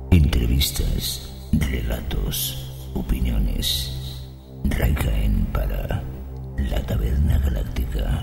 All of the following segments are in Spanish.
Entrevistas, relatos, opiniones. Raikhaen para la Taberna Galáctica.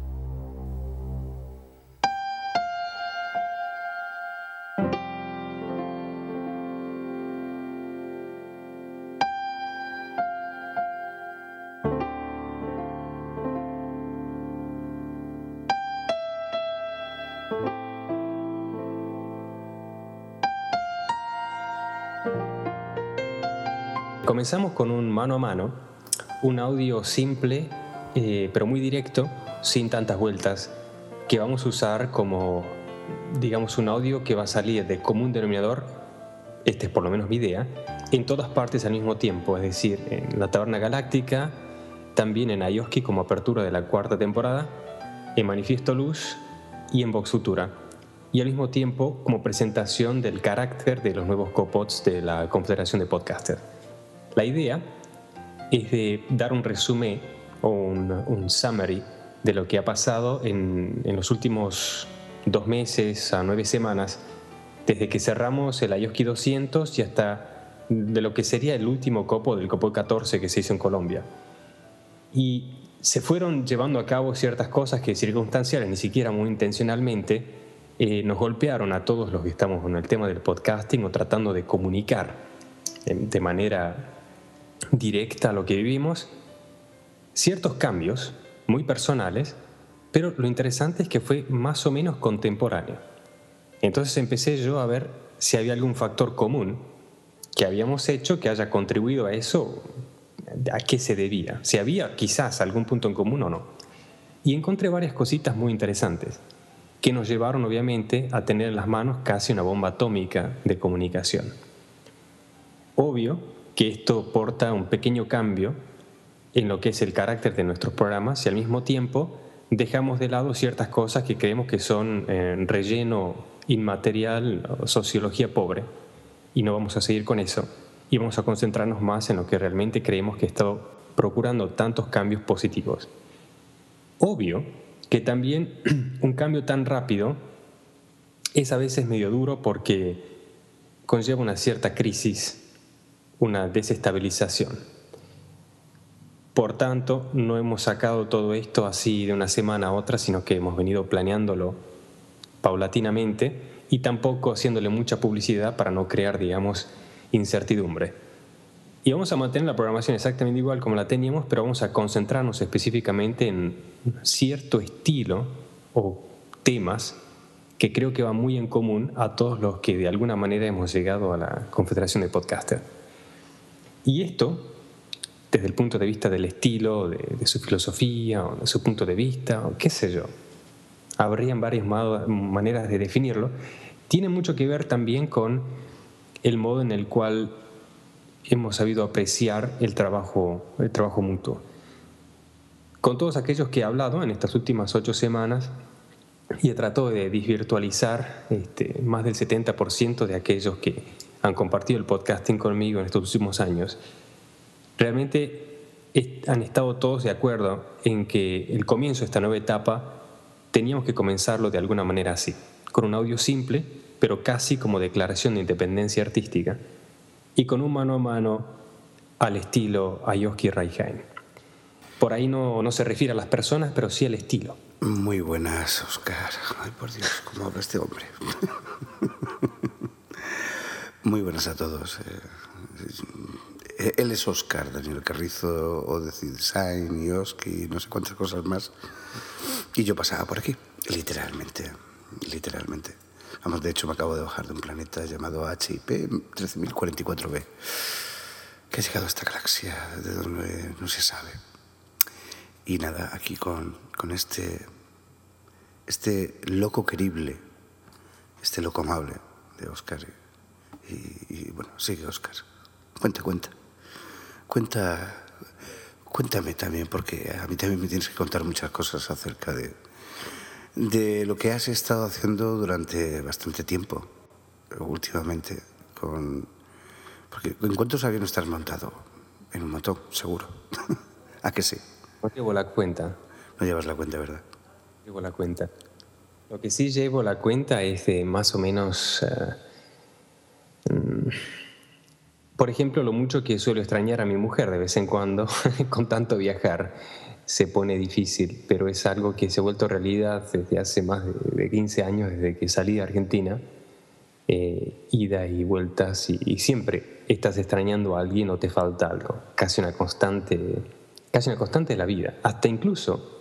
Comenzamos con un mano a mano, un audio simple, pero muy directo, sin tantas vueltas, que vamos a usar como, digamos, un audio que va a salir de común denominador, esta es por lo menos mi idea, en todas partes al mismo tiempo, es decir, en la Taberna Galáctica, también en Ayoski como apertura de la 4ª temporada, en Manifiesto Luz y en Vox Futura, y al mismo tiempo como presentación del carácter de los nuevos copods de la Confederación de Podcasters. La idea es de dar un resumen o un summary de lo que ha pasado en los últimos 2 meses a 9 semanas, desde que cerramos el Ayoski 200 y hasta de lo que sería el último copo del copo 14 que se hizo en Colombia. Y se fueron llevando a cabo ciertas cosas que circunstanciales, ni siquiera muy intencionalmente, nos golpearon a todos los que estamos en el tema del podcasting o tratando de comunicar de manera directa a lo que vivimos, ciertos cambios muy personales, pero lo interesante es que fue más o menos contemporáneo. Entonces empecé yo a ver si había algún factor común que habíamos hecho que haya contribuido a eso, a qué se debía, si había quizás algún punto en común o no. Y encontré varias cositas muy interesantes que nos llevaron obviamente a tener en las manos casi una bomba atómica de comunicación. Obvio que esto porta un pequeño cambio en lo que es el carácter de nuestros programas y al mismo tiempo dejamos de lado ciertas cosas que creemos que son relleno inmaterial, sociología pobre, y no vamos a seguir con eso y vamos a concentrarnos más en lo que realmente creemos que está procurando tantos cambios positivos. Obvio que también un cambio tan rápido es a veces medio duro porque conlleva una cierta crisis, una desestabilización. Por tanto, no hemos sacado todo esto así de una semana a otra, sino que hemos venido planeándolo paulatinamente y tampoco haciéndole mucha publicidad para no crear, digamos, incertidumbre. Y vamos a mantener la programación exactamente igual como la teníamos, pero vamos a concentrarnos específicamente en cierto estilo o temas que creo que va muy en común a todos los que de alguna manera hemos llegado a la Confederación de Podcasters. Y esto, desde el punto de vista del estilo, de su filosofía, o de su punto de vista, o qué sé yo, habrían varias maneras de definirlo, tiene mucho que ver también con el modo en el cual hemos sabido apreciar el trabajo mutuo. Con todos aquellos que he hablado en estas últimas 8 semanas, y he tratado de desvirtualizar más del 70% de aquellos que han compartido el podcasting conmigo en estos últimos años, realmente han estado todos de acuerdo en que el comienzo de esta nueva etapa teníamos que comenzarlo de alguna manera así, con un audio simple, pero casi como declaración de independencia artística, y con un mano a mano al estilo Ayoski Raikhaen. Por ahí no se refiere a las personas, pero sí al estilo. Muy buenas, Óscar. Ay, por Dios, cómo habla este hombre. Muy buenas a todos. Él es Óscar, Daniel Carrizo, Odyssey Design, Yoski, no sé cuántas cosas más. Y yo pasaba por aquí, literalmente. Vamos, de hecho, me acabo de bajar de un planeta llamado HIP 13044b, que ha llegado a esta galaxia de donde no se sabe. Y nada, aquí con este loco querible, este loco amable de Óscar. Y bueno, sigue, Óscar. Cuéntame también, porque a mí también me tienes que contar muchas cosas acerca de lo que has estado haciendo durante bastante tiempo, últimamente, porque ¿en cuántos aviones estás montado? En un montón, seguro. ¿A que sí? No llevo la cuenta. No llevas la cuenta, ¿verdad? Llevo la cuenta. Lo que sí llevo la cuenta es de más o menos Por ejemplo, lo mucho que suelo extrañar a mi mujer de vez en cuando, con tanto viajar, se pone difícil, pero es algo que se ha vuelto realidad desde hace más de 15 años, desde que salí de Argentina, ida y vueltas, y siempre estás extrañando a alguien o te falta algo, casi una constante de la vida, hasta incluso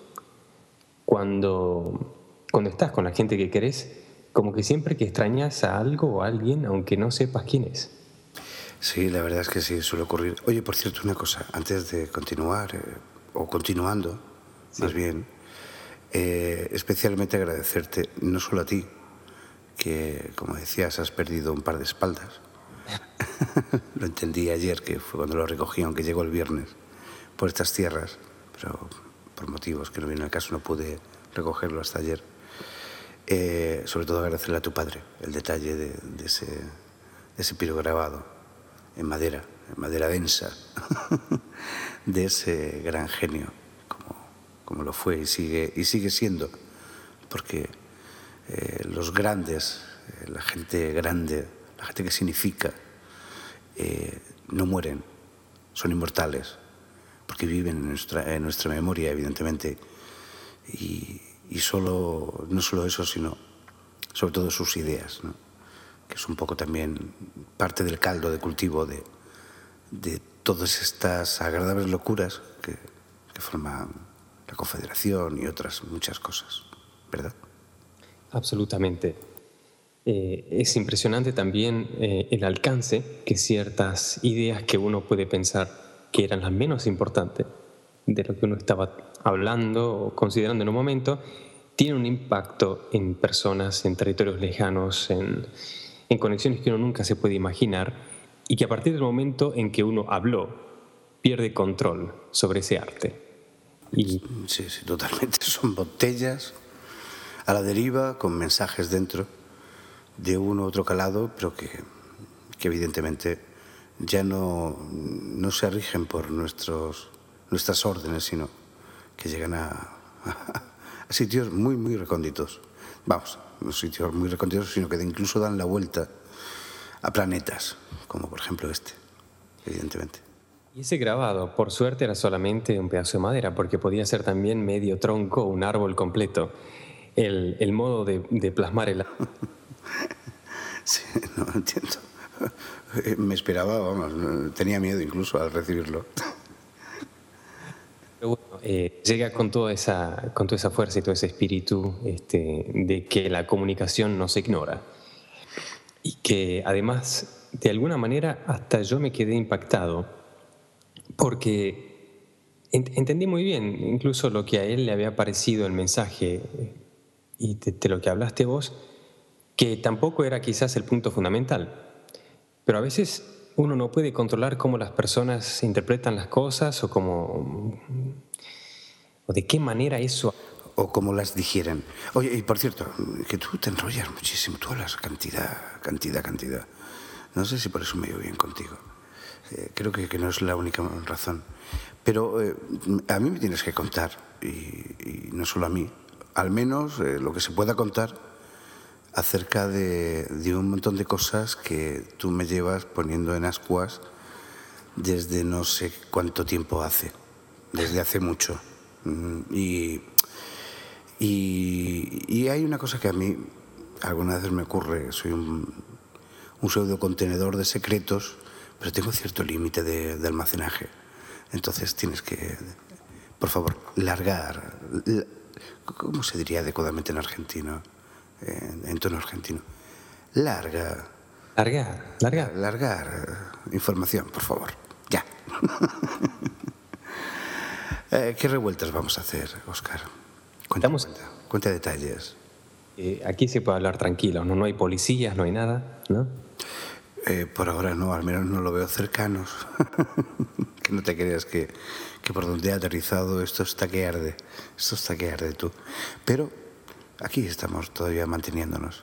cuando estás con la gente que querés, como que siempre que extrañas a algo o a alguien, aunque no sepas quién es. Sí, la verdad es que sí, suele ocurrir. Oye, por cierto, una cosa, antes de continuar, o continuando, Sí. más bien, especialmente agradecerte, no solo a ti, que, como decías, has perdido un par de espaldas. Lo entendí ayer, que fue cuando lo recogí, aunque llegó el viernes, por estas tierras, pero por motivos que no vienen al caso no pude recogerlo hasta ayer. Sobre todo agradecerle a tu padre el detalle de ese pirograbado en madera densa, de ese gran genio, como lo fue y sigue siendo, porque los grandes, la gente grande, la gente que significa, no mueren, son inmortales, porque viven en nuestra memoria, evidentemente, y no solo eso, sino sobre todo sus ideas, ¿no? Que es un poco también parte del caldo de cultivo de todas estas agradables locuras que forman la Confederación y otras muchas cosas, ¿verdad? Absolutamente. Es impresionante también el alcance que ciertas ideas que uno puede pensar que eran las menos importantes de lo que uno estaba hablando o considerando en un momento, tienen un impacto en personas, en territorios lejanos, en conexiones que uno nunca se puede imaginar, y que a partir del momento en que uno habló, pierde control sobre ese arte. Sí, totalmente. Son botellas a la deriva con mensajes dentro de uno u otro calado, pero que evidentemente ya no se rigen por nuestras órdenes, sino que llegan a sitios muy, muy recónditos. Vamos, no sitios muy recónditos, sino que incluso dan la vuelta a planetas, como por ejemplo este, evidentemente. Y ese grabado, por suerte, era solamente un pedazo de madera, porque podía ser también medio tronco o un árbol completo. El modo de plasmar el... Sí, no entiendo. Me esperaba, vamos, tenía miedo incluso al recibirlo. Pero bueno, llega con toda esa fuerza y todo ese espíritu de que la comunicación no se ignora. Y que además, de alguna manera, hasta yo me quedé impactado, porque entendí muy bien incluso lo que a él le había parecido el mensaje y de lo que hablaste vos, que tampoco era quizás el punto fundamental. Pero a veces uno no puede controlar cómo las personas interpretan las cosas o de qué manera eso... O cómo las digieren. Oye, y por cierto, que tú te enrollas muchísimo, tú hablas cantidad. No sé si por eso me llevo bien contigo. Creo que no es la única razón. Pero a mí me tienes que contar, y no solo a mí, al menos lo que se pueda contar acerca de un montón de cosas que tú me llevas poniendo en ascuas desde no sé cuánto tiempo hace, desde hace mucho. Y hay una cosa que a mí algunas veces me ocurre, soy un pseudo contenedor de secretos, pero tengo cierto límite de almacenaje. Entonces tienes que, por favor, largar. ¿Cómo se diría adecuadamente en argentino? En tono argentino. Largar información, por favor. Ya. ¿Qué revueltas vamos a hacer, Óscar? Cuenta detalles. Aquí se puede hablar tranquilo, no hay policías, no hay nada, ¿no? Por ahora no, al menos no lo veo cercanos. Que no te creas que por donde he aterrizado esto está que arde tú. Pero aquí estamos todavía manteniéndonos.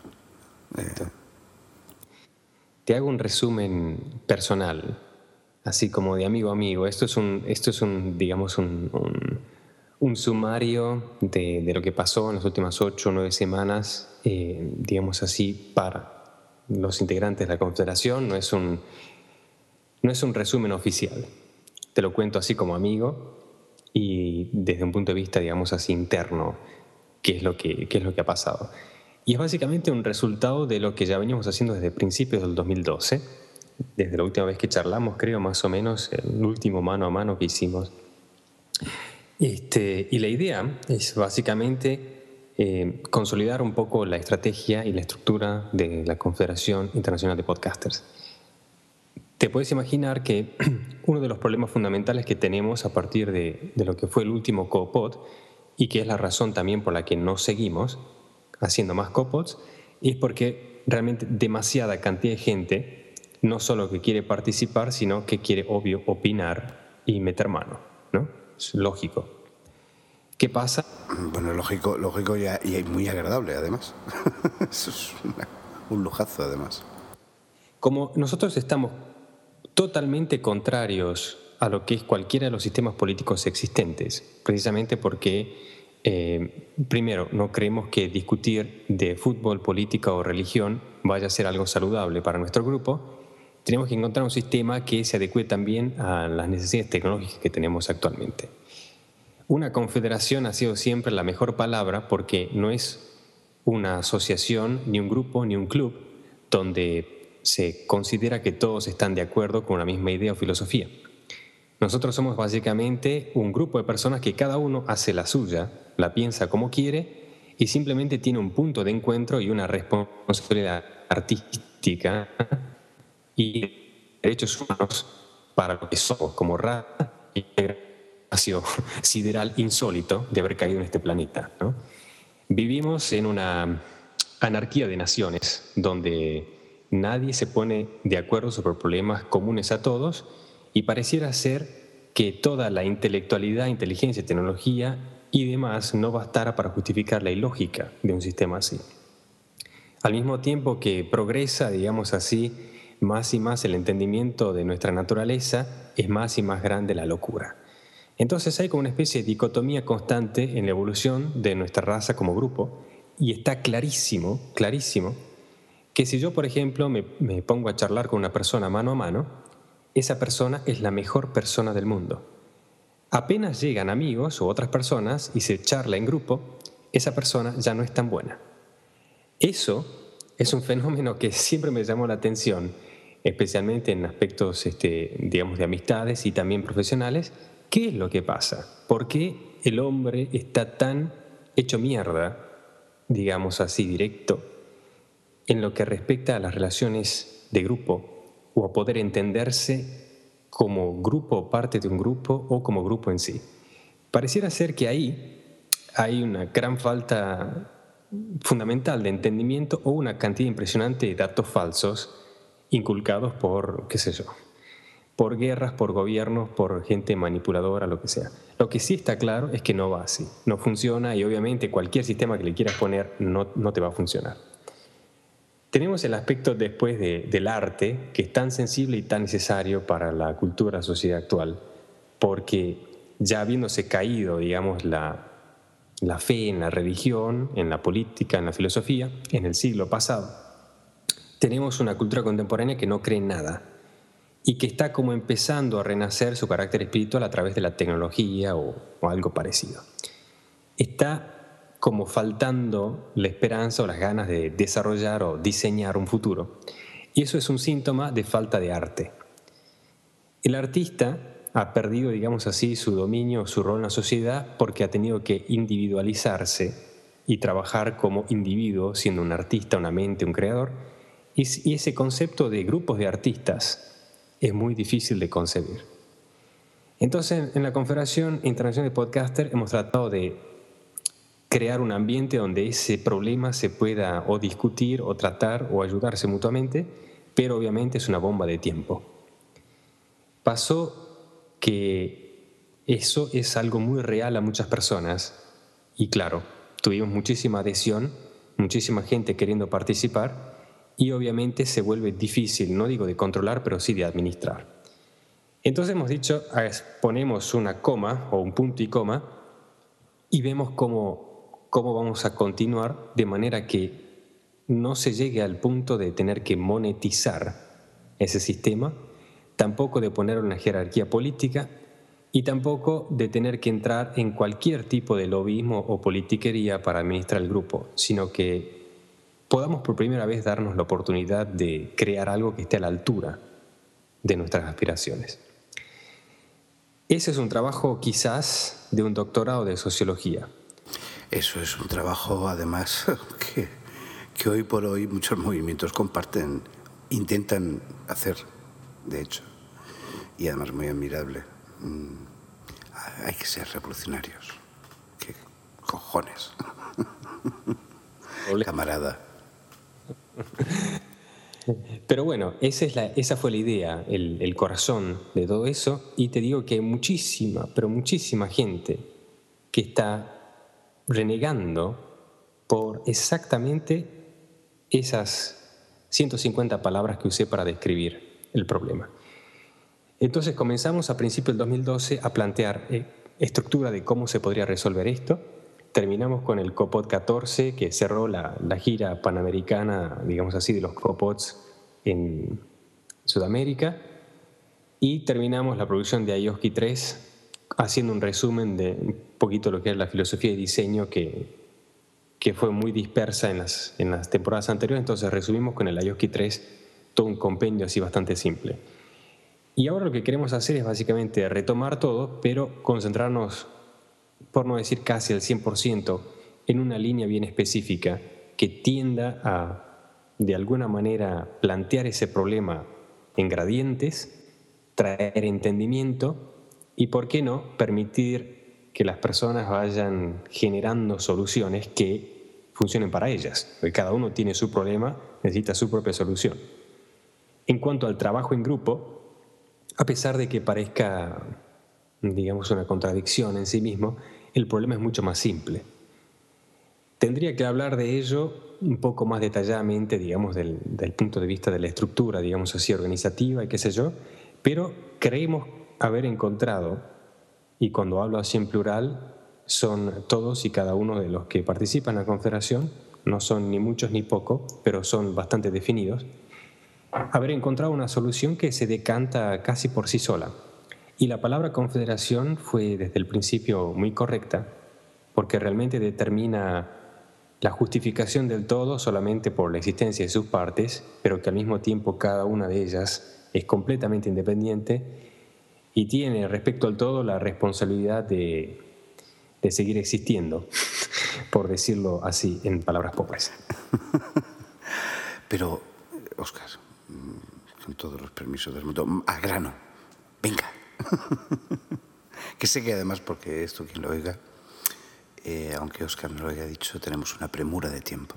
Te hago un resumen personal, así como de amigo a amigo. Esto es un digamos, un sumario de lo que pasó en las últimas 8 o 9 semanas, digamos así, para los integrantes de la Confederación, no es un resumen oficial. Te lo cuento así como amigo y desde un punto de vista, digamos así, interno, qué es lo que ha pasado. Y es básicamente un resultado de lo que ya veníamos haciendo desde principios del 2012, desde la última vez que charlamos, creo, más o menos, el último mano a mano que hicimos. Y la idea es básicamente consolidar un poco la estrategia y la estructura de la Confederación Internacional de Podcasters. Te puedes imaginar que uno de los problemas fundamentales que tenemos a partir de lo que fue el último CoPod, y que es la razón también por la que no seguimos haciendo más CoPods, es porque realmente demasiada cantidad de gente no solo que quiere participar, sino que quiere, obvio, opinar y meter mano, ¿no? Es lógico. ¿Qué pasa? Bueno, lógico y muy agradable, además. Eso es un lujazo, además. Como nosotros estamos totalmente contrarios a lo que es cualquiera de los sistemas políticos existentes, precisamente porque, primero, no creemos que discutir de fútbol, política o religión vaya a ser algo saludable para nuestro grupo. Tenemos que encontrar un sistema que se adecue también a las necesidades tecnológicas que tenemos actualmente. Una confederación ha sido siempre la mejor palabra porque no es una asociación, ni un grupo, ni un club donde se considera que todos están de acuerdo con una misma idea o filosofía. Nosotros somos básicamente un grupo de personas que cada uno hace la suya, la piensa como quiere y simplemente tiene un punto de encuentro y una responsabilidad artística y derechos humanos para lo que somos como raza y espacio sideral insólito de haber caído en este planeta, ¿no? Vivimos en una anarquía de naciones donde nadie se pone de acuerdo sobre problemas comunes a todos y pareciera ser que toda la intelectualidad, inteligencia, tecnología y demás no bastara para justificar la ilógica de un sistema así. Al mismo tiempo que progresa, digamos así, más y más el entendimiento de nuestra naturaleza, es más y más grande la locura. Entonces hay como una especie de dicotomía constante en la evolución de nuestra raza como grupo y está clarísimo que si yo, por ejemplo, me pongo a charlar con una persona mano a mano, esa persona es la mejor persona del mundo. Apenas llegan amigos o otras personas y se charla en grupo, esa persona ya no es tan buena. Eso es un fenómeno que siempre me llamó la atención, especialmente en aspectos, digamos, de amistades y también profesionales. ¿Qué es lo que pasa? ¿Por qué el hombre está tan hecho mierda, digamos así, directo, en lo que respecta a las relaciones de grupo o a poder entenderse como grupo o parte de un grupo o como grupo en sí? Pareciera ser que ahí hay una gran falta fundamental de entendimiento o una cantidad impresionante de datos falsos inculcados por, qué sé yo, por guerras, por gobiernos, por gente manipuladora, lo que sea. Lo que sí está claro es que no va así, no funciona y obviamente cualquier sistema que le quieras poner no te va a funcionar. Tenemos el aspecto después del arte, que es tan sensible y tan necesario para la cultura, la sociedad actual, porque ya habiéndose caído, digamos, la fe en la religión, en la política, en la filosofía, en el siglo pasado, tenemos una cultura contemporánea que no cree en nada y que está como empezando a renacer su carácter espiritual a través de la tecnología o algo parecido. Está como faltando la esperanza o las ganas de desarrollar o diseñar un futuro. Y eso es un síntoma de falta de arte. El artista ha perdido, digamos así, su dominio, su rol en la sociedad porque ha tenido que individualizarse y trabajar como individuo, siendo un artista, una mente, un creador. Y ese concepto de grupos de artistas es muy difícil de concebir. Entonces, en la Confederación Internacional de Podcasters hemos tratado de crear un ambiente donde ese problema se pueda o discutir o tratar o ayudarse mutuamente, pero obviamente es una bomba de tiempo. Pasó que eso es algo muy real a muchas personas y claro, tuvimos muchísima adhesión, muchísima gente queriendo participar y obviamente se vuelve difícil, no digo de controlar, pero sí de administrar. Entonces hemos dicho, ponemos una coma o un punto y coma y vemos cómo vamos a continuar de manera que no se llegue al punto de tener que monetizar ese sistema, tampoco de poner una jerarquía política y tampoco de tener que entrar en cualquier tipo de lobbyismo o politiquería para administrar el grupo, sino que podamos por primera vez darnos la oportunidad de crear algo que esté a la altura de nuestras aspiraciones. Ese es un trabajo quizás de un doctorado de sociología. Eso es un trabajo, además, que hoy por hoy muchos movimientos comparten, intentan hacer, de hecho, y además muy admirable. Hay que ser revolucionarios. ¿Qué cojones? Camarada. Pero bueno, esa fue la idea, el corazón de todo eso, y te digo que hay muchísima, pero muchísima gente que está renegando por exactamente esas 150 palabras que usé para describir el problema. Entonces comenzamos a principios del 2012 a plantear estructura de cómo se podría resolver esto. Terminamos con el Copod 14, que cerró la gira panamericana, digamos así, de los Copods en Sudamérica. Y terminamos la producción de Ayoski 3, haciendo un resumen de un poquito lo que es la filosofía de diseño que fue muy dispersa en las temporadas anteriores. Entonces resumimos con el Ayoski 3 todo un compendio así bastante simple. Y ahora lo que queremos hacer es básicamente retomar todo, pero concentrarnos, por no decir casi al 100%, en una línea bien específica que tienda a, de alguna manera, plantear ese problema en gradientes, traer entendimiento y, ¿por qué no?, permitir que las personas vayan generando soluciones que funcionen para ellas, porque cada uno tiene su problema, necesita su propia solución. En cuanto al trabajo en grupo, a pesar de que parezca, digamos, una contradicción en sí mismo, el problema es mucho más simple. Tendría que hablar de ello un poco más detalladamente, digamos, del punto de vista de la estructura, digamos así, organizativa y qué sé yo, pero creemos haber encontrado, y cuando hablo así en plural, son todos y cada uno de los que participan en la Confederación, no son ni muchos ni pocos, pero son bastante definidos, haber encontrado una solución que se decanta casi por sí sola. Y la palabra confederación fue desde el principio muy correcta, porque realmente determina la justificación del todo solamente por la existencia de sus partes, pero que al mismo tiempo cada una de ellas es completamente independiente y tiene respecto al todo la responsabilidad de seguir existiendo, por decirlo así en palabras pobres. Pero, Óscar, con todos los permisos del mundo, al grano, venga. Que sé que además, porque esto quien lo oiga, aunque Óscar no lo haya dicho, tenemos una premura de tiempo.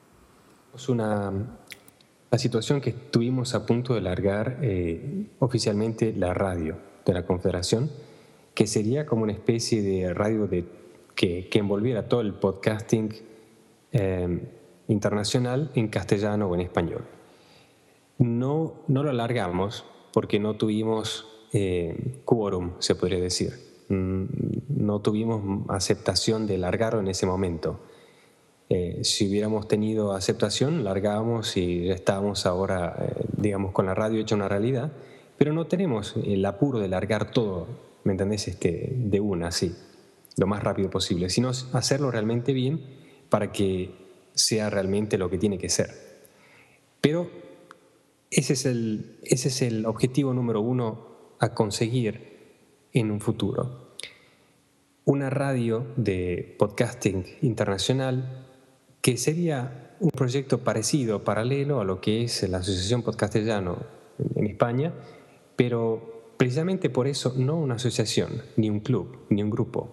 La situación que estuvimos a punto de largar oficialmente la radio de la Confederación, que sería como una especie de radio que envolviera todo el podcasting internacional en castellano o en español. No lo alargamos porque no tuvimos quórum, se podría decir. No tuvimos aceptación de largarlo en ese momento. Si hubiéramos tenido aceptación, largábamos y ya estábamos ahora, digamos, con la radio hecha una realidad, pero no tenemos el apuro de largar todo, ¿me entendés? De una, así, lo más rápido posible, sino hacerlo realmente bien para que sea realmente lo que tiene que ser. Pero ese es el objetivo número uno a conseguir en un futuro. Una radio de podcasting internacional que sería un proyecto parecido, paralelo a lo que es la Asociación Podcastellano en España, pero precisamente por eso no una asociación, ni un club, ni un grupo,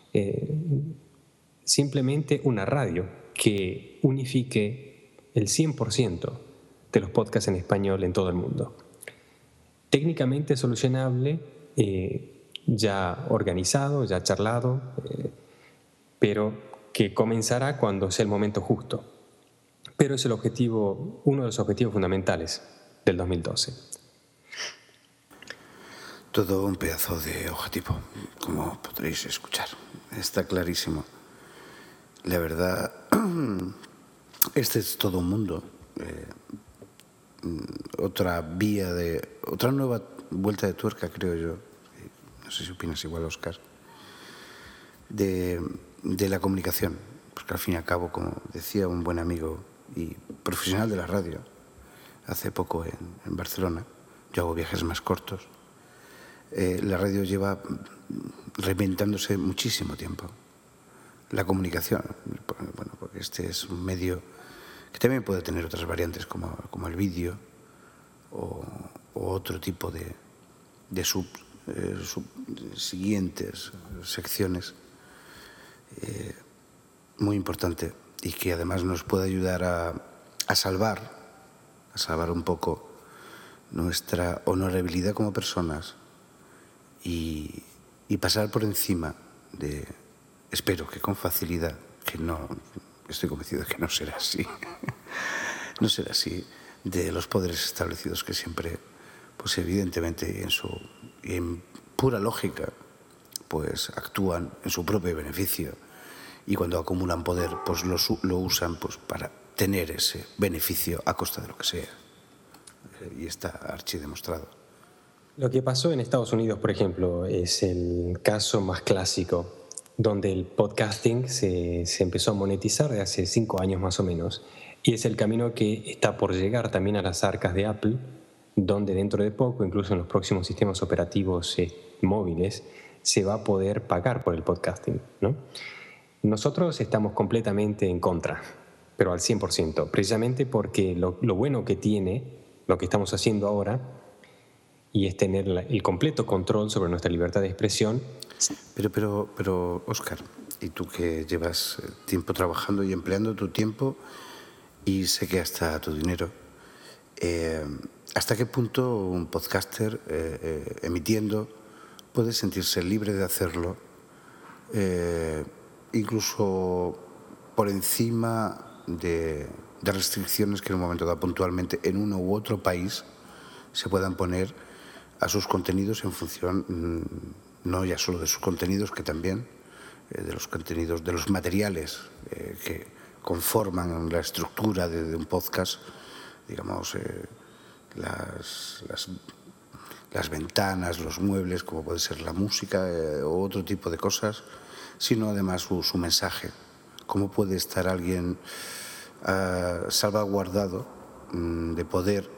simplemente una radio que unifique el 100% de los podcasts en español en todo el mundo. Técnicamente solucionable, ya organizado, ya charlado, pero que comenzará cuando sea el momento justo. Pero es uno de los objetivos fundamentales del 2012. Todo un pedazo de objetivo, como podréis escuchar. Está clarísimo. La verdad Este es todo un mundo. Otra nueva vuelta de tuerca, creo yo. No sé si opinas igual, Óscar, de la comunicación. Porque al fin y al cabo, como decía un buen amigo y profesional de la radio hace poco en Barcelona, yo hago viajes más cortos, la radio lleva reinventándose muchísimo tiempo. La comunicación, bueno, porque este es un medio que también puede tener otras variantes como el vídeo o otro tipo de siguientes secciones, muy importante, y que además nos puede ayudar a salvar un poco nuestra honorabilidad como personas y pasar por encima de, espero que con facilidad, que no, estoy convencido de que no será así, no será así, de los poderes establecidos que siempre, pues evidentemente en pura lógica, pues actúan en su propio beneficio, y cuando acumulan poder, pues lo usan pues para tener ese beneficio a costa de lo que sea, y está archidemostrado. Lo que pasó en Estados Unidos, por ejemplo, es el caso más clásico, donde el podcasting se empezó a monetizar de hace 5 años más o menos, y es el camino que está por llegar también a las arcas de Apple, donde dentro de poco, incluso en los próximos sistemas operativos móviles, se va a poder pagar por el podcasting, ¿no? Nosotros estamos completamente en contra, pero al 100%, precisamente porque lo bueno que tiene lo que estamos haciendo ahora, y es tener el completo control sobre nuestra libertad de expresión. Pero Óscar, y tú que llevas tiempo trabajando y empleando tu tiempo y sé que hasta tu dinero, ¿hasta qué punto un podcaster emitiendo puede sentirse libre de hacerlo, incluso por encima de restricciones que en un momento dado puntualmente en uno u otro país se puedan poner a sus contenidos en función no ya solo de sus contenidos, que también de los contenidos, de los materiales que conforman la estructura de un podcast, digamos, las ventanas, los muebles, como puede ser la música o otro tipo de cosas, sino además su mensaje. ¿Cómo puede estar alguien salvaguardado de poder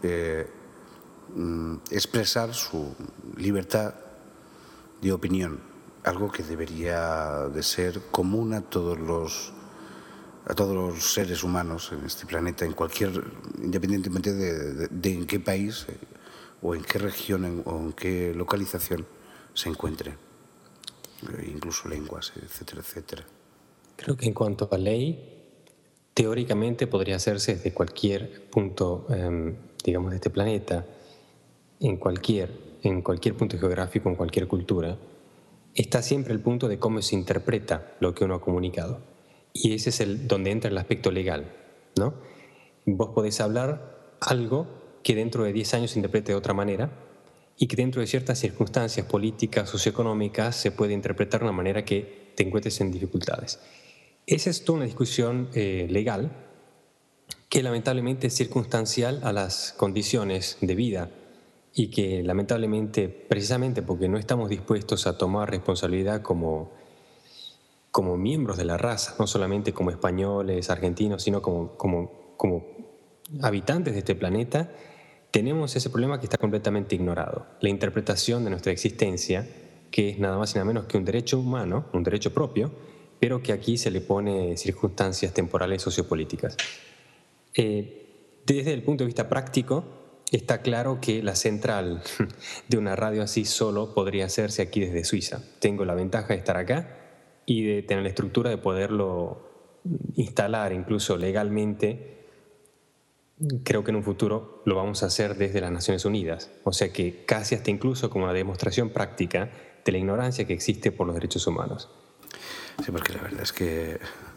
expresar su libertad de opinión, algo que debería de ser común a todos los seres humanos en este planeta, independientemente de en qué país o en qué región o en qué localización se encuentre, incluso lenguas, etcétera, etcétera. Creo que en cuanto a ley, teóricamente podría hacerse desde cualquier punto, digamos, de este planeta, en cualquier punto geográfico, en cualquier cultura. Está siempre el punto de cómo se interpreta lo que uno ha comunicado. Y ese es donde entra el aspecto legal, ¿no? Vos podés hablar algo que dentro de 10 años se interprete de otra manera y que dentro de ciertas circunstancias políticas, socioeconómicas, se puede interpretar de una manera que te encuentres en dificultades. Esa es toda una discusión legal que lamentablemente es circunstancial a las condiciones de vida y que lamentablemente, precisamente porque no estamos dispuestos a tomar responsabilidad como miembros de la raza, no solamente como españoles, argentinos, sino como habitantes de este planeta, tenemos ese problema que está completamente ignorado. La interpretación de nuestra existencia, que es nada más y nada menos que un derecho humano, un derecho propio, pero que aquí se le pone circunstancias temporales sociopolíticas. Desde el punto de vista práctico, está claro que la central de una radio así solo podría hacerse aquí desde Suiza. Tengo la ventaja de estar acá y de tener la estructura de poderlo instalar incluso legalmente. Creo que en un futuro lo vamos a hacer desde las Naciones Unidas. O sea que casi hasta incluso como una demostración práctica de la ignorancia que existe por los derechos humanos. Sí, porque la verdad es que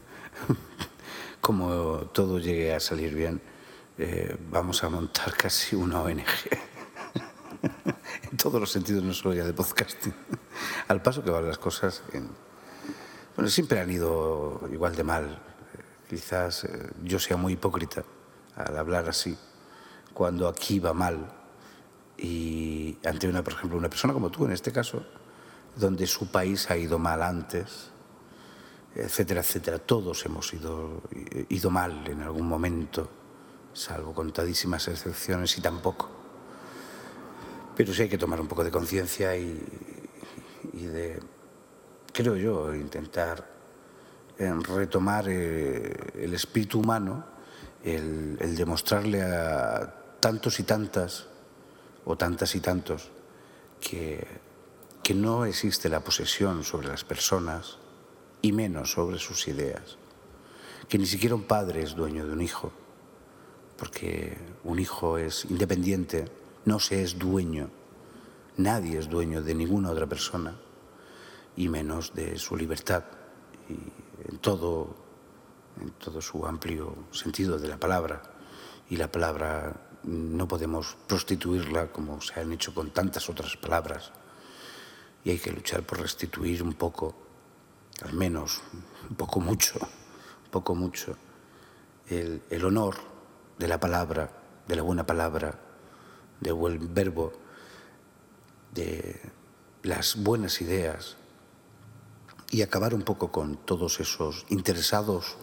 como todo llegue a salir bien, vamos a montar casi una ONG en todos los sentidos, no solo ya de podcasting. Al paso que van las cosas, bueno, siempre han ido igual de mal quizás yo sea muy hipócrita al hablar así, cuando aquí va mal y ante por ejemplo, una persona como tú en este caso, donde su país ha ido mal antes, etcétera, etcétera. Todos hemos ido mal en algún momento, salvo contadísimas excepciones y tampoco. Pero sí hay que tomar un poco de conciencia y de, creo yo, intentar retomar el espíritu humano, el demostrarle a tantos y tantas, o tantas y tantos, que no existe la posesión sobre las personas y menos sobre sus ideas, que ni siquiera un padre es dueño de un hijo, porque un hijo es independiente, no se es dueño, nadie es dueño de ninguna otra persona y menos de su libertad y en todo su amplio sentido de la palabra. Y la palabra no podemos prostituirla como se han hecho con tantas otras palabras, y hay que luchar por restituir un poco, al menos un poco mucho, el honor de la palabra, de la buena palabra, del buen verbo, de las buenas ideas, y acabar un poco con todos esos interesados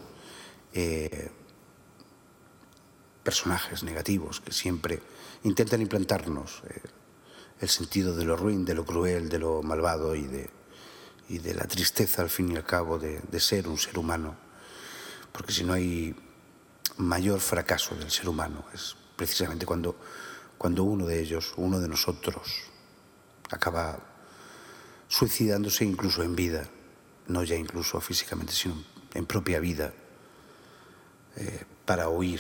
personajes negativos que siempre intentan implantarnos el sentido de lo ruin, de lo cruel, de lo malvado y de la tristeza, al fin y al cabo, de ser un ser humano. Porque si no hay mayor fracaso del ser humano, es precisamente cuando uno de ellos, uno de nosotros, acaba suicidándose incluso en vida, no ya incluso físicamente, sino en propia vida, para huir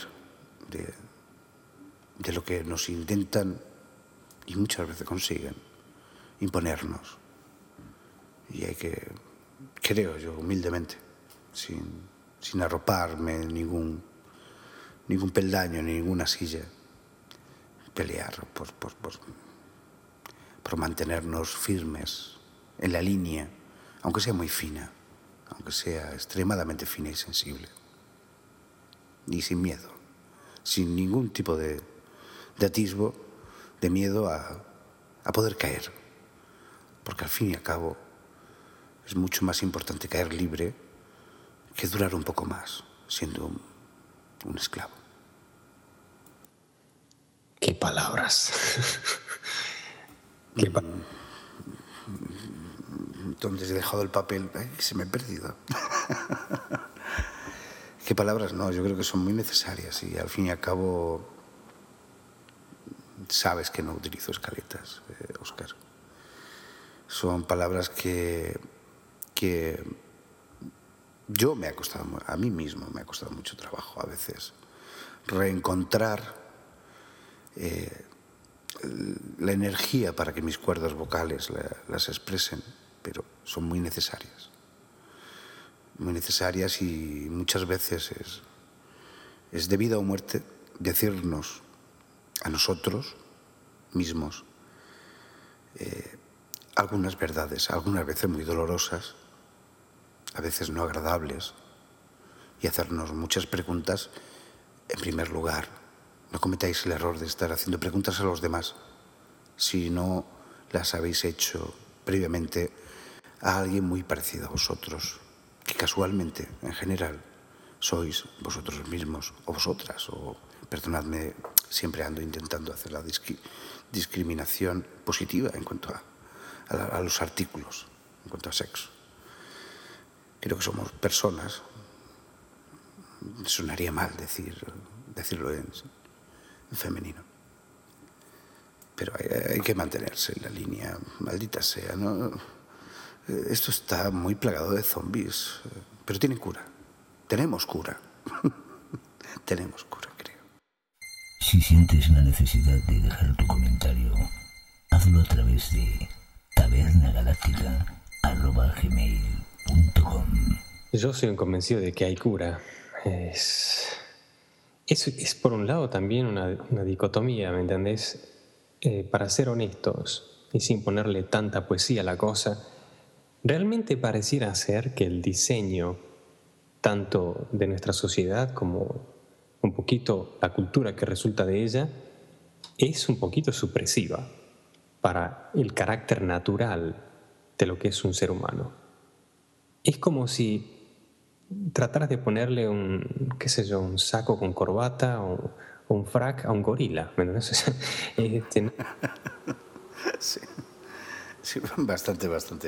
de lo que nos intentan, y muchas veces consiguen, imponernos. Y hay que, creo yo, humildemente, sin arroparme en ningún peldaño, ni ninguna silla, pelear por mantenernos firmes en la línea, aunque sea muy fina, aunque sea extremadamente fina y sensible, y sin miedo, sin ningún tipo de atisbo de miedo a poder caer, porque al fin y al cabo es mucho más importante caer libre que durar un poco más siendo un esclavo. ¡Qué palabras! Entonces he dejado el papel, se me ha perdido. ¿Qué palabras? No, yo creo que son muy necesarias y al fin y al cabo sabes que no utilizo escaletas, Óscar. Son palabras que yo a mí mismo me ha costado mucho trabajo a veces reencontrar la energía para que mis cuerdas vocales las expresen, pero son muy necesarias y muchas veces es de vida o muerte decirnos a nosotros mismos algunas verdades, algunas veces muy dolorosas, a veces no agradables, y hacernos muchas preguntas. En primer lugar, no cometáis el error de estar haciendo preguntas a los demás si no las habéis hecho previamente a alguien muy parecido a vosotros, que casualmente, en general, sois vosotros mismos o vosotras, o perdonadme, siempre ando intentando hacer la discriminación positiva en cuanto a los artículos, en cuanto a sexo. Creo que somos personas. Sonaría mal decirlo en femenino, pero hay que mantenerse en la línea, maldita sea, ¿no? Esto está muy plagado de zombies, pero tienen cura. Tenemos cura. Tenemos cura, creo. Si sientes la necesidad de dejar tu comentario, hazlo a través de tabernagaláctica@gmail.com. Yo soy un convencido de que hay cura. Es por un lado también una dicotomía, ¿me entendés? Para ser honestos y sin ponerle tanta poesía a la cosa, realmente pareciera ser que el diseño tanto de nuestra sociedad como un poquito la cultura que resulta de ella, es un poquito supresiva para el carácter natural de lo que es un ser humano. Es como si trataras de ponerle un saco con corbata o un frac a un gorila, ¿me entiendes? Sí, sí, bastante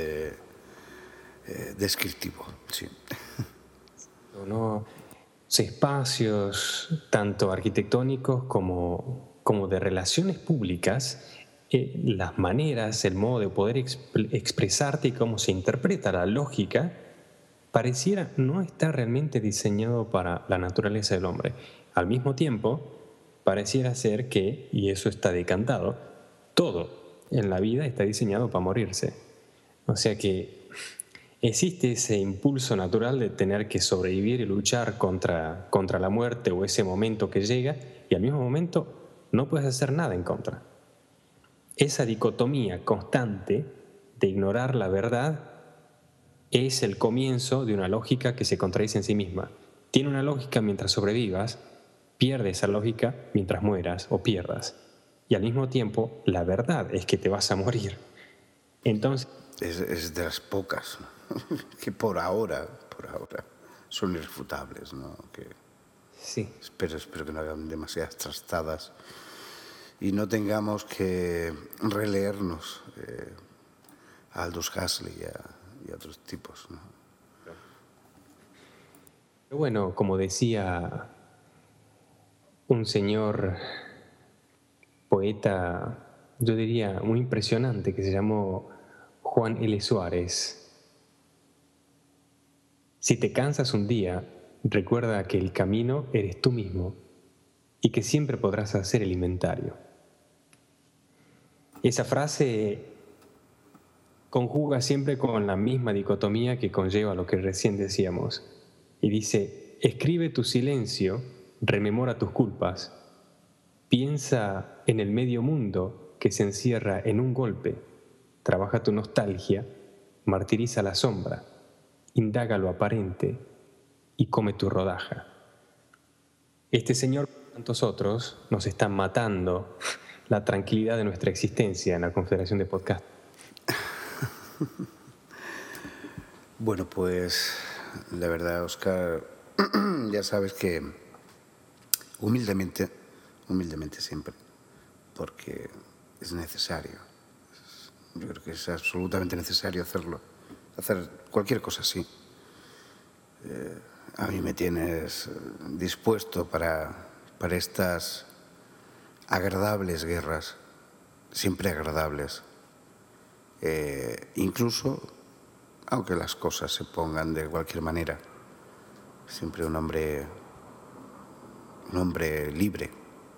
descriptivo, sí. ¿No? Espacios tanto arquitectónicos como de relaciones públicas, las maneras, el modo de poder expresarte y cómo se interpreta la lógica, pareciera no estar realmente diseñado para la naturaleza del hombre. Al mismo tiempo, pareciera ser que, y eso está decantado, todo en la vida está diseñado para morirse. O sea que existe ese impulso natural de tener que sobrevivir y luchar contra la muerte o ese momento que llega, y al mismo momento no puedes hacer nada en contra. Esa dicotomía constante de ignorar la verdad es el comienzo de una lógica que se contradice en sí misma. Tiene una lógica mientras sobrevivas, pierde esa lógica mientras mueras o pierdas. Y al mismo tiempo, la verdad es que te vas a morir. Entonces, es de las pocas, ¿no? Que por ahora son irrefutables, ¿no? Que sí. Espero que no hagan demasiadas trastadas y no tengamos que releernos a Aldous Huxley y a otros tipos, ¿no? Pero bueno, como decía un señor poeta, yo diría muy impresionante, que se llamó Juan L. Suárez: si te cansas un día, recuerda que el camino eres tú mismo y que siempre podrás hacer el inventario. Esa frase conjuga siempre con la misma dicotomía que conlleva lo que recién decíamos, y dice: escribe tu silencio, rememora tus culpas, piensa en el medio mundo que se encierra en un golpe, trabaja tu nostalgia, martiriza la sombra, indaga lo aparente y come tu rodaja. Este señor y tantos otros nos están matando la tranquilidad de nuestra existencia en la Confederación de Podcast. Bueno, pues la verdad, Óscar, ya sabes que humildemente siempre, porque es necesario. Yo creo que es absolutamente necesario hacerlo, hacer cualquier cosa así. A mí me tienes dispuesto para estas agradables guerras, siempre agradables, incluso aunque las cosas se pongan de cualquier manera. Siempre un hombre libre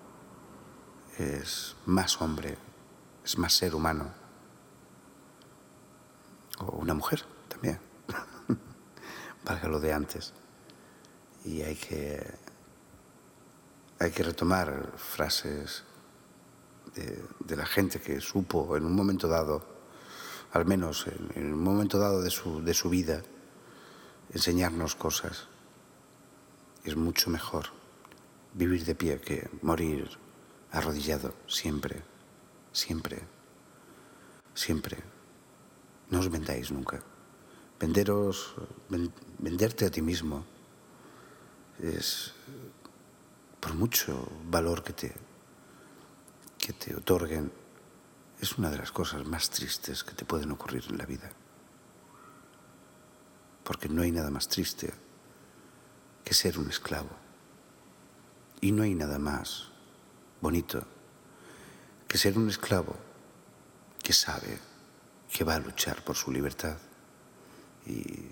es más hombre, es más ser humano. O una mujer también, valga lo de antes. Y hay que retomar frases de la gente que supo en un momento dado, al menos en un momento dado de su vida, enseñarnos cosas. Es mucho mejor vivir de pie que morir arrodillado, siempre, siempre, siempre. No os vendáis nunca. Venderte a ti mismo es, por mucho valor que te otorguen, es una de las cosas más tristes que te pueden ocurrir en la vida. Porque no hay nada más triste que ser un esclavo. Y no hay nada más bonito que ser un esclavo que sabe que va a luchar por su libertad y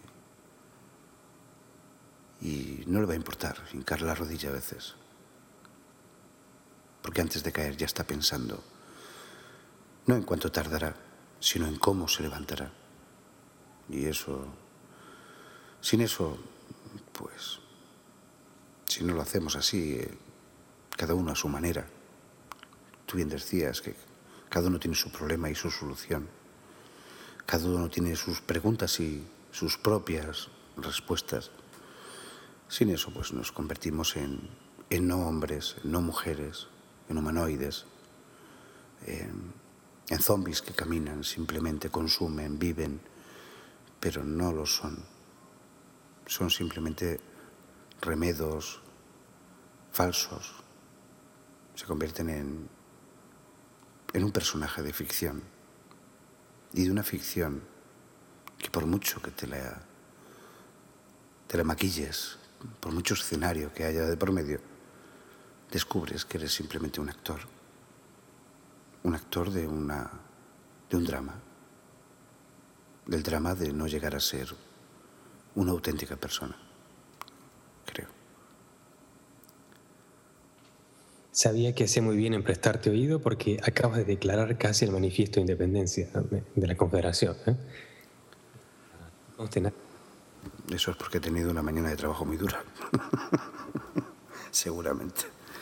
no le va a importar hincar la rodilla a veces, porque antes de caer ya está pensando no en cuánto tardará, sino en cómo se levantará. Y eso, sin eso, pues, si no lo hacemos así, cada uno a su manera. Tú bien decías que cada uno tiene su problema y su solución. Cada uno tiene sus preguntas y sus propias respuestas. Sin eso, pues nos convertimos en no hombres, en no mujeres, en humanoides, en zombies que caminan, simplemente consumen, viven, pero no lo son. Son simplemente remedos falsos. Se convierten en un personaje de ficción. Y de una ficción que por mucho que te la maquilles, por mucho escenario que haya de por medio, descubres que eres simplemente un actor de un drama, del drama de no llegar a ser una auténtica persona, creo. Sabía que hacía muy bien en prestarte oído porque acabas de declarar casi el manifiesto de independencia de la Confederación. Eso es porque he tenido una mañana de trabajo muy dura. Seguramente.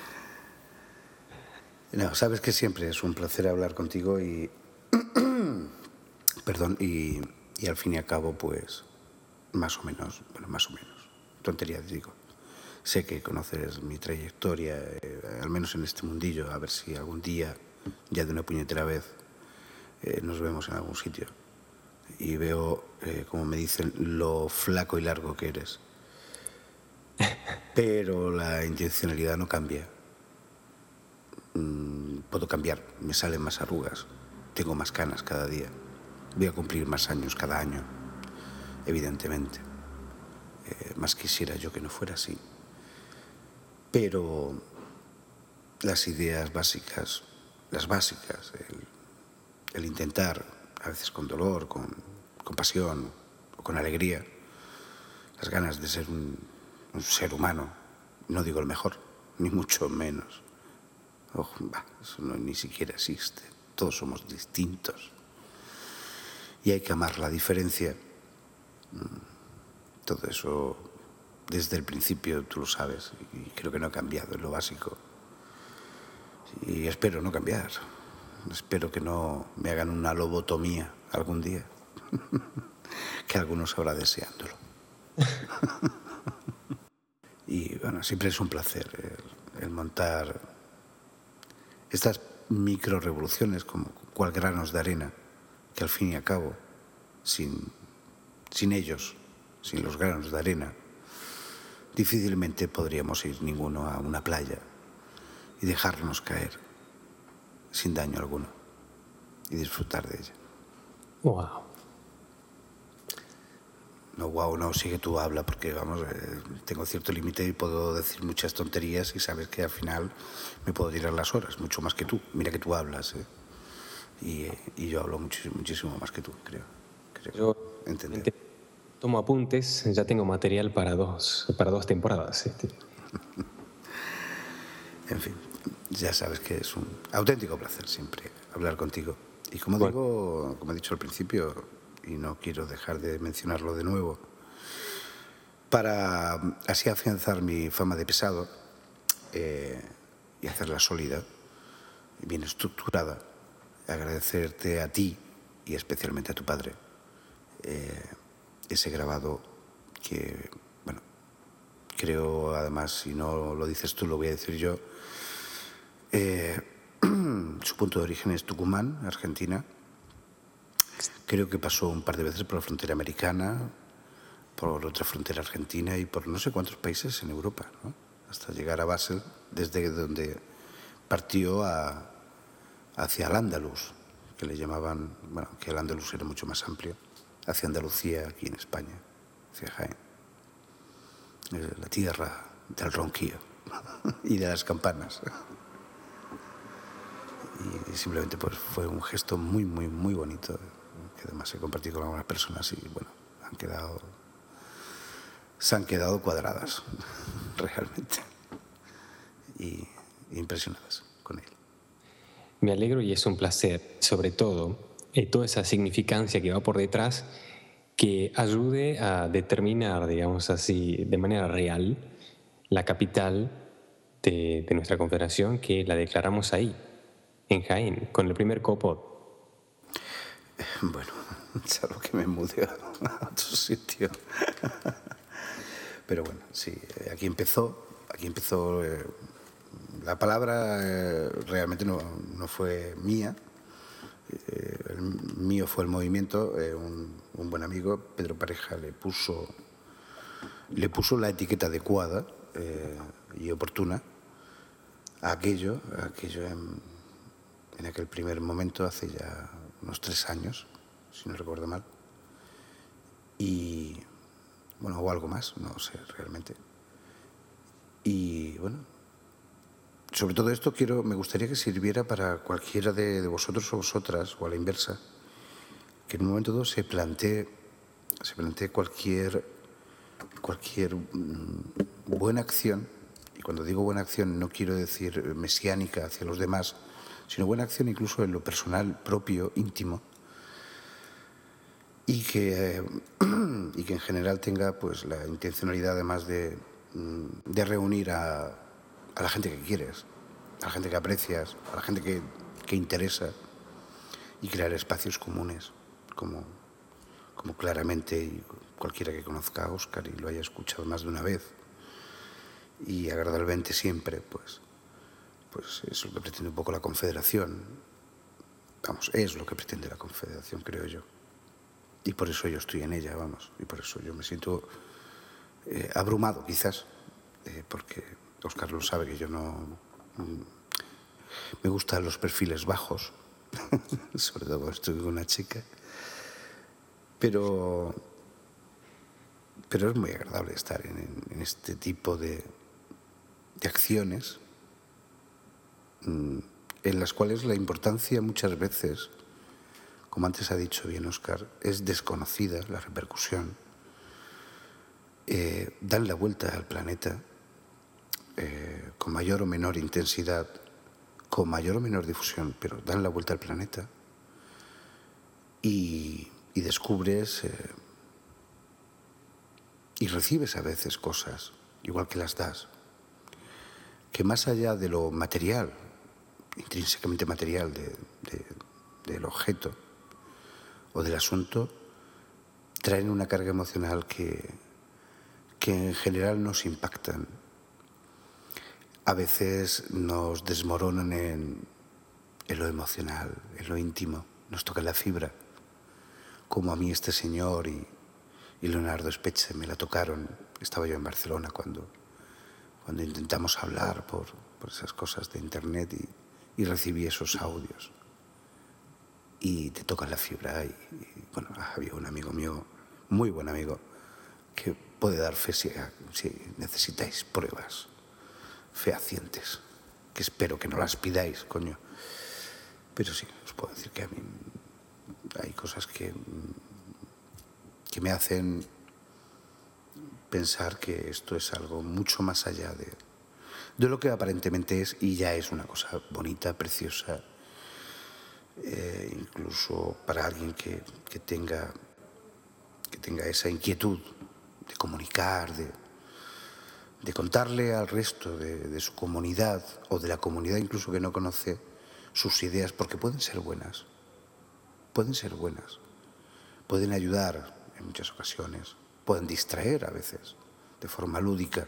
No, sabes que siempre es un placer hablar contigo y... Perdón, y al fin y al cabo, pues, más o menos, tonterías digo. Sé que conoces mi trayectoria, al menos en este mundillo, a ver si algún día, ya de una puñetera vez, nos vemos en algún sitio. Y veo, como me dicen, lo flaco y largo que eres. Pero la intencionalidad no cambia. Puedo cambiar, me salen más arrugas, tengo más canas cada día. Voy a cumplir más años cada año, evidentemente. Más quisiera yo que no fuera así. Pero las ideas básicas, el intentar, a veces con dolor, con pasión o con alegría, las ganas de ser un ser humano, no digo el mejor, ni mucho menos. Eso ni siquiera existe, todos somos distintos. Y hay que amar la diferencia. Todo eso, desde el principio, tú lo sabes, y creo que no ha cambiado en lo básico. Y espero no cambiar. Espero que no me hagan una lobotomía algún día. Que algunos habrá deseándolo. Y bueno, siempre es un placer el montar estas micro revoluciones como cual granos de arena, que al fin y al cabo, sin ellos, sin los granos de arena, difícilmente podríamos ir ninguno a una playa y dejarnos caer sin daño alguno y disfrutar de ella. Wow. No, wow, no, sigue tú, habla, porque vamos, tengo cierto límite y puedo decir muchas tonterías y sabes que al final me puedo tirar las horas, mucho más que tú. Mira que tú hablas, y yo hablo muchísimo más que tú, creo. Yo entender. Tomo apuntes, ya tengo material para dos temporadas. En fin, ya sabes que es un auténtico placer siempre hablar contigo. Y como digo, como he dicho al principio, y no quiero dejar de mencionarlo de nuevo, para así afianzar mi fama de pesado y hacerla sólida, bien estructurada, agradecerte a ti y especialmente a tu padre ese grabado que, bueno, creo además, si no lo dices tú, lo voy a decir yo. Su punto de origen es Tucumán, Argentina. Creo que pasó un par de veces por la frontera americana, por otra frontera argentina y por no sé cuántos países en Europa, ¿no? Hasta llegar a Basel, desde donde partió hacia el Andaluz, que le llamaban, bueno, que el Andaluz era mucho más amplio, hacia Andalucía, aquí en España, hacia Jaén, la tierra del ronquillo y de las campanas. Y simplemente pues fue un gesto muy, muy, muy bonito, que además he compartido con algunas personas y bueno, se han quedado cuadradas realmente y impresionadas con él. Me alegro y es un placer, sobre todo, toda esa significancia que va por detrás, que ayude a determinar, digamos así, de manera real, la capital de nuestra confederación, que la declaramos ahí, en Jaén, con el primer copo. Bueno, salvo que me mude a otro sitio. Pero bueno, sí, aquí empezó la palabra realmente no fue mía. El mío fue el movimiento. Un buen amigo, Pedro Pareja, le puso la etiqueta adecuada y oportuna a aquello en aquel primer momento, hace ya unos 3 años, si no recuerdo mal. Y bueno, o algo más, no sé realmente. Y bueno, sobre todo esto me gustaría que sirviera para cualquiera de vosotros o vosotras, o a la inversa, que en un momento dado se plantee cualquier buena acción. Y cuando digo buena acción no quiero decir mesiánica hacia los demás, sino buena acción incluso en lo personal, propio, íntimo, y que en general tenga pues la intencionalidad además de reunir a la gente que quieres, a la gente que aprecias, a la gente que interesa, y crear espacios comunes, como claramente, y cualquiera que conozca a Óscar y lo haya escuchado más de una vez y agradablemente siempre, pues es lo que pretende un poco la Confederación. Vamos, es lo que pretende la Confederación, creo yo. Y por eso yo estoy en ella, vamos, y por eso yo me siento abrumado, quizás, porque Óscar lo sabe, que yo no... me gustan los perfiles bajos, sobre todo cuando estoy con una chica, pero es muy agradable estar en este tipo de acciones en las cuales la importancia muchas veces, como antes ha dicho bien Óscar, es desconocida, la repercusión. Dan la vuelta al planeta con mayor o menor intensidad, con mayor o menor difusión, pero dan la vuelta al planeta y descubres y recibes a veces cosas, igual que las das, que más allá de lo material, intrínsecamente material del objeto o del asunto, traen una carga emocional que en general nos impactan. A veces nos desmoronan en lo emocional, en lo íntimo, nos tocan la fibra, como a mí este señor y Leonardo Spezze me la tocaron. Estaba yo en Barcelona cuando intentamos hablar por esas cosas de internet y recibí esos audios. Y te tocan la fibra. Y bueno, había un amigo mío, muy buen amigo, que puede dar fe si necesitáis pruebas fehacientes, que espero que no las pidáis, coño. Pero sí, os puedo decir que a mí hay cosas que me hacen pensar que esto es algo mucho más allá de lo que aparentemente es, y ya es una cosa bonita, preciosa, incluso para alguien que tenga esa inquietud de comunicar, de contarle al resto de su comunidad o de la comunidad incluso que no conoce sus ideas, porque pueden ser buenas, pueden ayudar en muchas ocasiones, pueden distraer a veces de forma lúdica,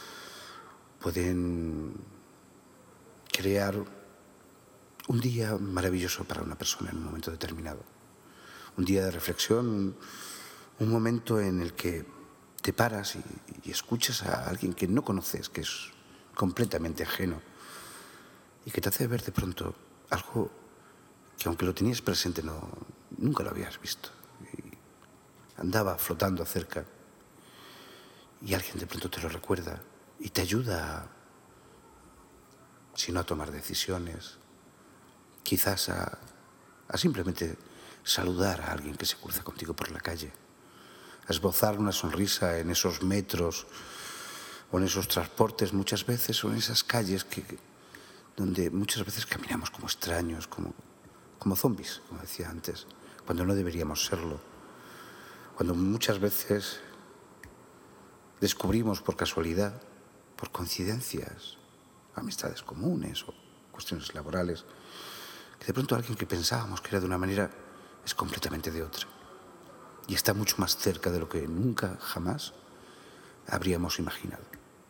pueden crear un día maravilloso para una persona en un momento determinado, un día de reflexión, un momento en el que te paras y escuchas a alguien que no conoces, que es completamente ajeno, y que te hace ver de pronto algo que, aunque lo tenías presente, nunca lo habías visto. Y andaba flotando cerca, y alguien de pronto te lo recuerda y te ayuda, si no a tomar decisiones, quizás a simplemente saludar a alguien que se cruza contigo por la calle, a esbozar una sonrisa en esos metros o en esos transportes muchas veces, o en esas calles donde muchas veces caminamos como extraños, como zombies, como decía antes, cuando no deberíamos serlo, cuando muchas veces descubrimos por casualidad, por coincidencias, amistades comunes o cuestiones laborales, que de pronto alguien que pensábamos que era de una manera es completamente de otra, y está mucho más cerca de lo que nunca jamás habríamos imaginado.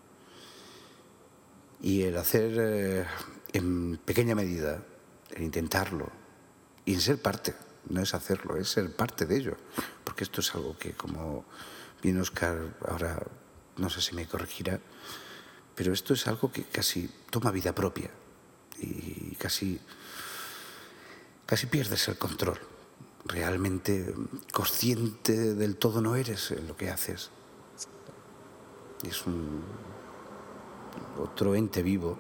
Y el hacer en pequeña medida, el intentarlo, y en ser parte, no es hacerlo, es ser parte de ello. Porque esto es algo que, como bien Óscar ahora, no sé si me corregirá, pero esto es algo que casi toma vida propia y casi pierdes el control. Realmente consciente del todo no eres en lo que haces. Es otro ente vivo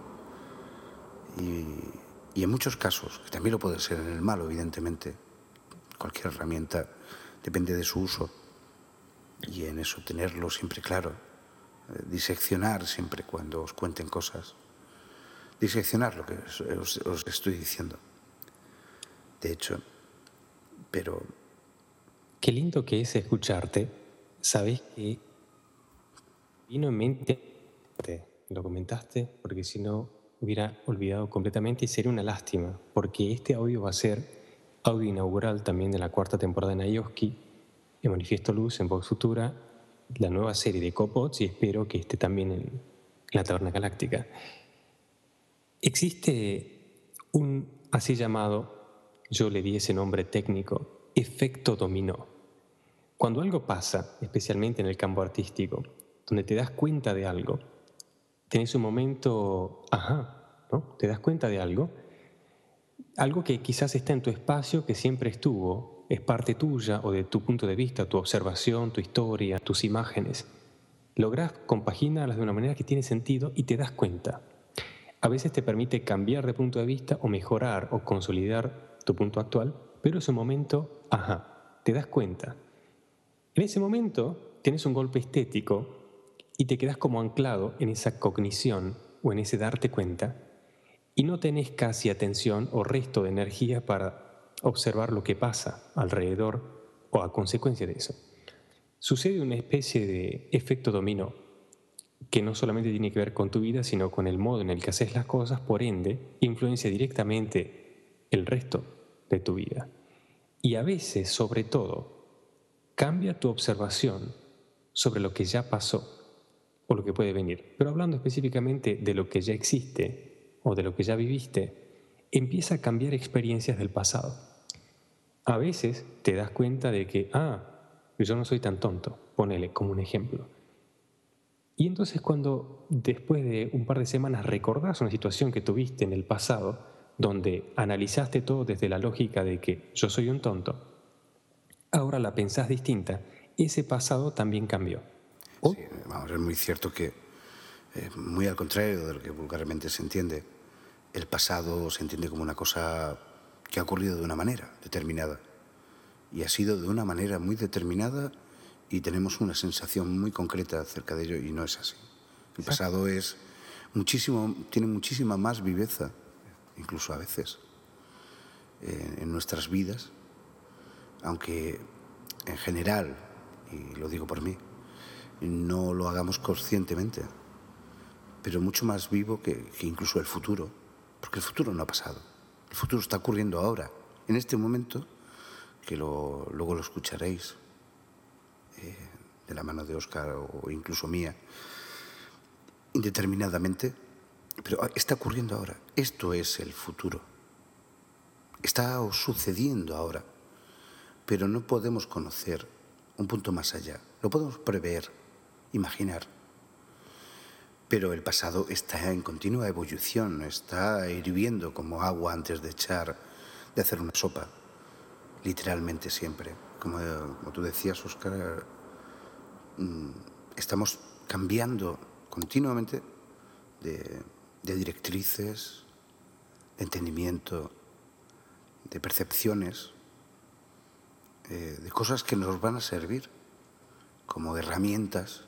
y en muchos casos, que también lo puede ser en el malo, evidentemente, cualquier herramienta depende de su uso y en eso tenerlo siempre claro, diseccionar siempre cuando os cuenten cosas, diseccionar lo que os estoy diciendo. De hecho, pero... Qué lindo que es escucharte. Sabes que vino en mente, lo comentaste, porque si no hubiera olvidado completamente y sería una lástima, porque este audio va a ser audio inaugural también de la 4ª temporada de Nayoski, en Manifiesto Luz, en Vox Futura, la nueva serie de Copots, y espero que esté también en la Taberna Galáctica. Existe un así llamado, yo le di ese nombre técnico, efecto dominó. Cuando algo pasa, especialmente en el campo artístico, donde te das cuenta de algo, tenés un momento, ¿no? Te das cuenta de algo que quizás está en tu espacio, que siempre estuvo, es parte tuya o de tu punto de vista, tu observación, tu historia, tus imágenes. Lográs compaginarlas de una manera que tiene sentido y te das cuenta. A veces te permite cambiar de punto de vista o mejorar o consolidar tu punto actual, pero es un momento, te das cuenta. En ese momento tienes un golpe estético y te quedas como anclado en esa cognición o en ese darte cuenta y no tenés casi atención o resto de energía para observar lo que pasa alrededor o a consecuencia de eso. Sucede una especie de efecto dominó que no solamente tiene que ver con tu vida, sino con el modo en el que haces las cosas, por ende, influencia directamente el resto de tu vida. Y a veces, sobre todo, cambia tu observación sobre lo que ya pasó o lo que puede venir. Pero hablando específicamente de lo que ya existe o de lo que ya viviste, empieza a cambiar experiencias del pasado. A veces te das cuenta de que, yo no soy tan tonto, ponele como un ejemplo. Y entonces cuando después de un par de semanas recordás una situación que tuviste en el pasado, donde analizaste todo desde la lógica de que yo soy un tonto, ahora la pensás distinta, ese pasado también cambió. Sí, vamos, es muy cierto que, muy al contrario de lo que vulgarmente se entiende, el pasado se entiende como una cosa que ha ocurrido de una manera determinada. Y ha sido de una manera muy determinada y tenemos una sensación muy concreta acerca de ello y no es así. El pasado es tiene muchísima más viveza, incluso a veces, en nuestras vidas, aunque en general, y lo digo por mí, no lo hagamos conscientemente, pero mucho más vivo que incluso el futuro, porque el futuro no ha pasado, el futuro está ocurriendo ahora, en este momento, que luego lo escucharéis de la mano de Óscar o incluso mía, indeterminadamente, pero está ocurriendo ahora, esto es el futuro, está sucediendo ahora, pero no podemos conocer un punto más allá, lo podemos prever, imaginar, pero el pasado está en continua evolución, está hirviendo como agua antes de hacer una sopa, literalmente siempre. Como tú decías, Óscar, estamos cambiando continuamente de directrices, de entendimiento, de percepciones, de cosas que nos van a servir como herramientas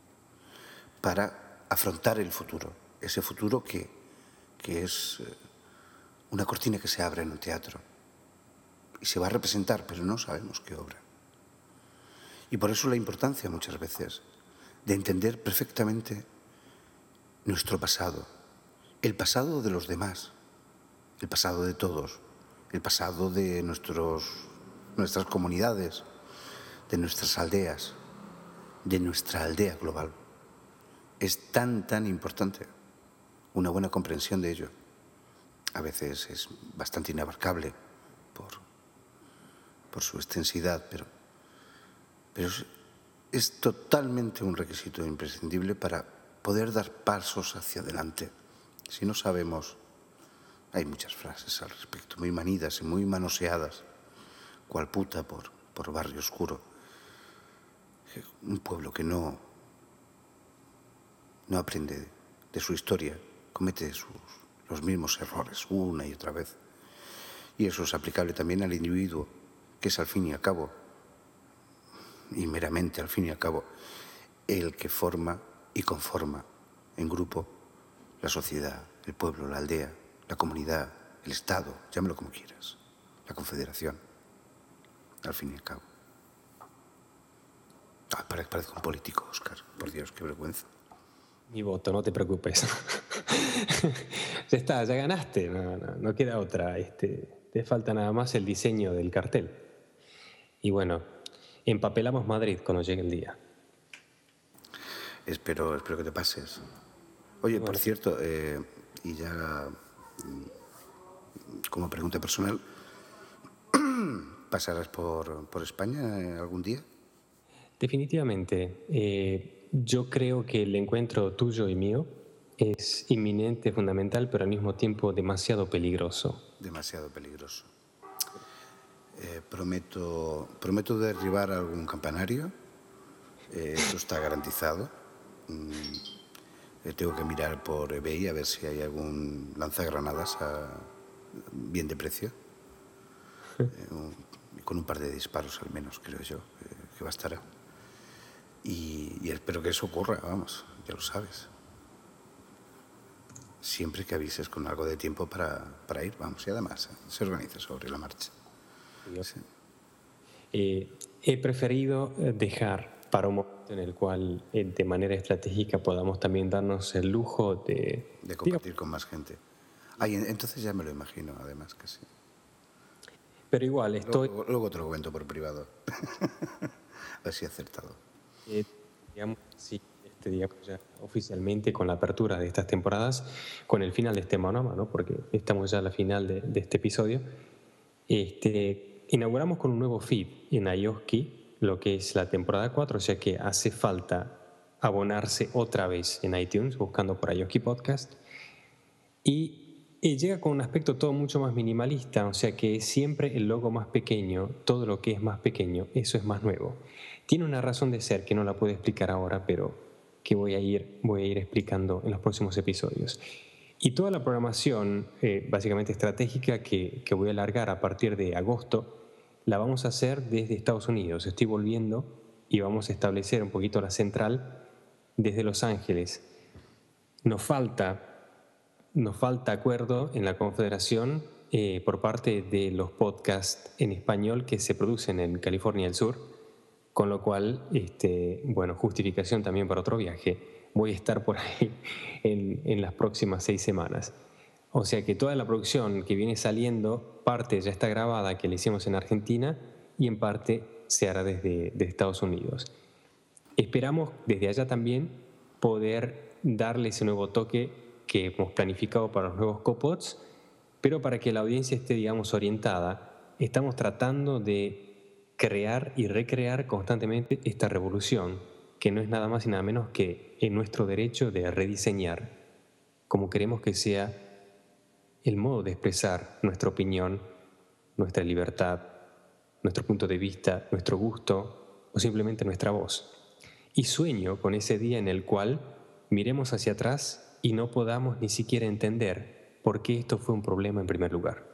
para afrontar el futuro, ese futuro que es una cortina que se abre en un teatro y se va a representar, pero no sabemos qué obra. Y por eso la importancia muchas veces de entender perfectamente nuestro pasado, el pasado de los demás, el pasado de todos, el pasado de nuestras comunidades, de nuestras aldeas, de nuestra aldea global. es tan importante. Una buena comprensión de ello. A veces es bastante inabarcable por su extensidad, pero es totalmente un requisito imprescindible para poder dar pasos hacia adelante. Si no sabemos, hay muchas frases al respecto, muy manidas y muy manoseadas, cual puta por barrio oscuro. Un pueblo que no aprende de su historia, comete los mismos errores una y otra vez. Y eso es aplicable también al individuo, que es al fin y al cabo, y meramente al fin y al cabo, el que forma y conforma en grupo la sociedad, el pueblo, la aldea, la comunidad, el Estado, llámalo como quieras, la confederación, al fin y al cabo. Parezco un político, Óscar, por Dios, qué vergüenza. Mi voto, no te preocupes. Ya está, ya ganaste, no queda otra. Te falta nada más el diseño del cartel. Y bueno, empapelamos Madrid cuando llegue el día. Espero que te pases. Oye, bueno, por cierto, y ya como pregunta personal, ¿pasarás por España algún día? Definitivamente. Yo creo que el encuentro tuyo y mío es inminente, fundamental, pero al mismo tiempo demasiado peligroso. Demasiado peligroso. Prometo derribar algún campanario. Eso está garantizado. Tengo que mirar por eBay a ver si hay algún lanzagranadas bien de precio. Con un par de disparos al menos, creo yo, que bastará. Y espero que eso ocurra, vamos, ya lo sabes. Siempre que avises con algo de tiempo para ir, vamos, y además se organiza sobre la marcha. Sí. He preferido dejar para un momento en el cual de manera estratégica podamos también darnos el lujo de compartir con más gente. Entonces ya me lo imagino, además, que sí. Pero igual estoy... Luego te lo cuento por privado. A ver si he acertado. Digamos ya oficialmente con la apertura de estas temporadas, con el final de este monólogo, ¿no? Porque estamos ya a la final de este episodio, inauguramos con un nuevo feed en iOski, lo que es la temporada 4, o sea que hace falta abonarse otra vez en iTunes, buscando por iOski Podcast, y llega con un aspecto todo mucho más minimalista, o sea que siempre el logo más pequeño, todo lo que es más pequeño, eso es más nuevo. Tiene una razón de ser que no la puedo explicar ahora, pero que voy a ir explicando en los próximos episodios. Y toda la programación, básicamente estratégica, que voy a alargar a partir de agosto, la vamos a hacer desde Estados Unidos. Estoy volviendo y vamos a establecer un poquito la central desde Los Ángeles. Nos falta acuerdo en la Confederación por parte de los podcasts en español que se producen en California del Sur, con lo cual, justificación también para otro viaje. Voy a estar por ahí en las próximas 6 semanas. O sea que toda la producción que viene saliendo, parte ya está grabada, que la hicimos en Argentina, y en parte se hará desde Estados Unidos. Esperamos desde allá también poder darle ese nuevo toque que hemos planificado para los nuevos copods, pero para que la audiencia esté, digamos, orientada, estamos tratando de crear y recrear constantemente esta revolución, que no es nada más y nada menos que en nuestro derecho de rediseñar como queremos que sea el modo de expresar nuestra opinión, nuestra libertad, nuestro punto de vista, nuestro gusto o simplemente nuestra voz. Y sueño con ese día en el cual miremos hacia atrás y no podamos ni siquiera entender por qué esto fue un problema en primer lugar.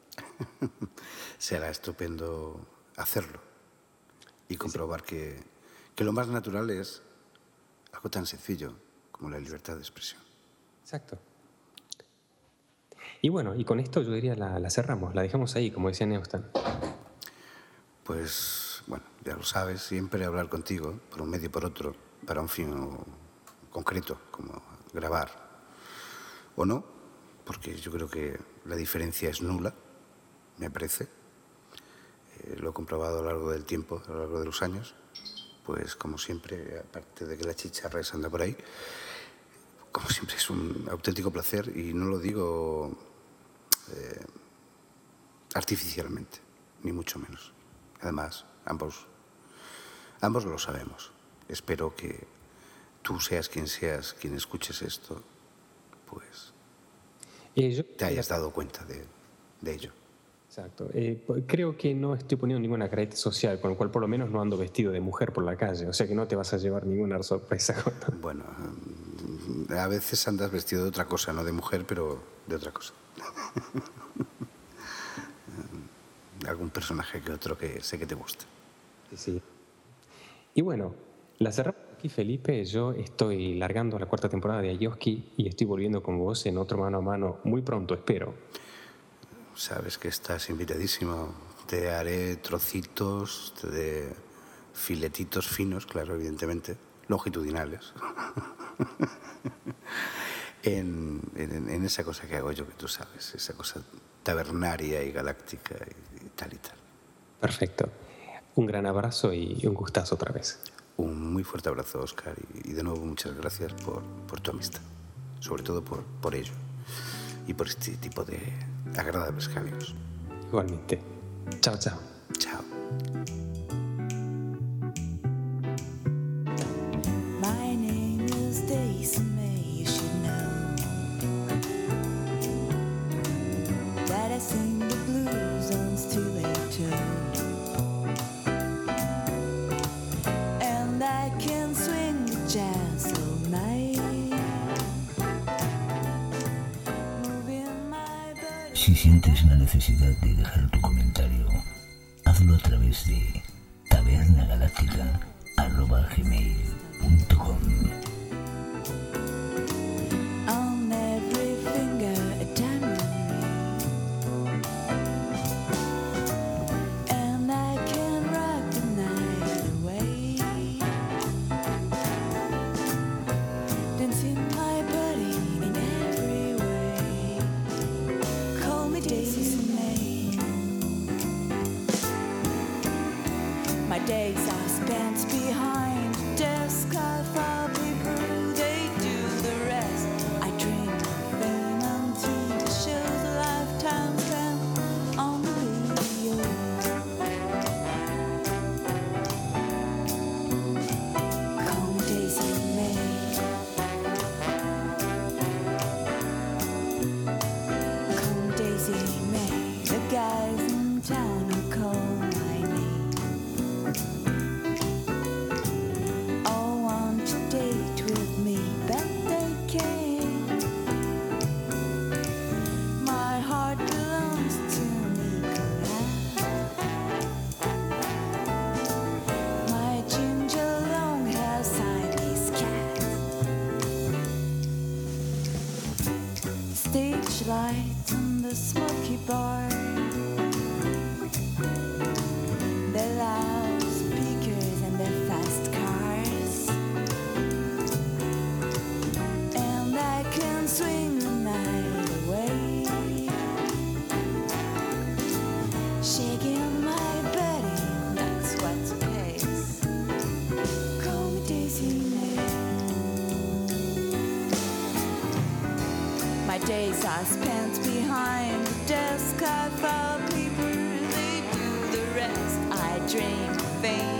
Será estupendo hacerlo y comprobar que lo más natural es algo tan sencillo como la libertad de expresión. Exacto. Y bueno, y con esto yo diría la cerramos, la dejamos ahí, como decía Neustan. Pues, bueno, ya lo sabes, siempre hablar contigo, por un medio y por otro, para un fin concreto, como grabar o no, porque yo creo que la diferencia es nula, me parece. Lo he comprobado a lo largo del tiempo, a lo largo de los años, pues como siempre, aparte de que la chicharra anda por ahí, como siempre, es un auténtico placer y no lo digo artificialmente, ni mucho menos. Además, ambos lo sabemos. Espero que tú seas quien escuches esto, pues te hayas dado cuenta de ello. Exacto. Creo que no estoy poniendo ninguna careta social, con lo cual por lo menos no ando vestido de mujer por la calle, o sea que no te vas a llevar ninguna sorpresa. Bueno, a veces andas vestido de otra cosa, no de mujer, pero de otra cosa. Algún personaje que otro que sé que te gusta. Sí. Y bueno, la cerramos aquí, Felipe. Yo estoy largando la 4ª temporada de Ayoski y estoy volviendo con vos en otro mano a mano muy pronto, espero. Sabes que estás invitadísimo. Te haré trocitos de filetitos finos, claro, evidentemente, longitudinales. en esa cosa que hago yo, que tú sabes, esa cosa tabernaria y galáctica y tal y tal. Perfecto. Un gran abrazo y un gustazo otra vez. Un muy fuerte abrazo, Óscar, y de nuevo muchas gracias por tu amistad, sobre todo por ello y por este tipo de agradables cambios. Igualmente. Chao, chao. Chao. My name is Daisy May, you should know that I sing the blues on stiletto, and I can swing the jazz all night, moving my body. Si sientes la necesidad de dejar tu comentario, hazlo a través de tabernagaláctica@gmail.com. On every finger a diamond ring, and I can rock the night away, dancing my body in every way. Call me Daisy May. My days are spent behind a desk. I file paper, they do the rest. I drink fame and TV shows, a lifetime spent on the radio. Call me Daisy May. Call me Daisy May. The guys in town will call my name. All want to date with me, but they can't. My heart belongs to Nicolas. My ginger long hair Siamese cat. Stage lights in the smoky bar. The loudspeakers and the fast cars, and I can swing the night away, shaking my body, that's what pays. Call me Daisy May. My days are spent behind the desk. I file paper, they do the rest. I drink fame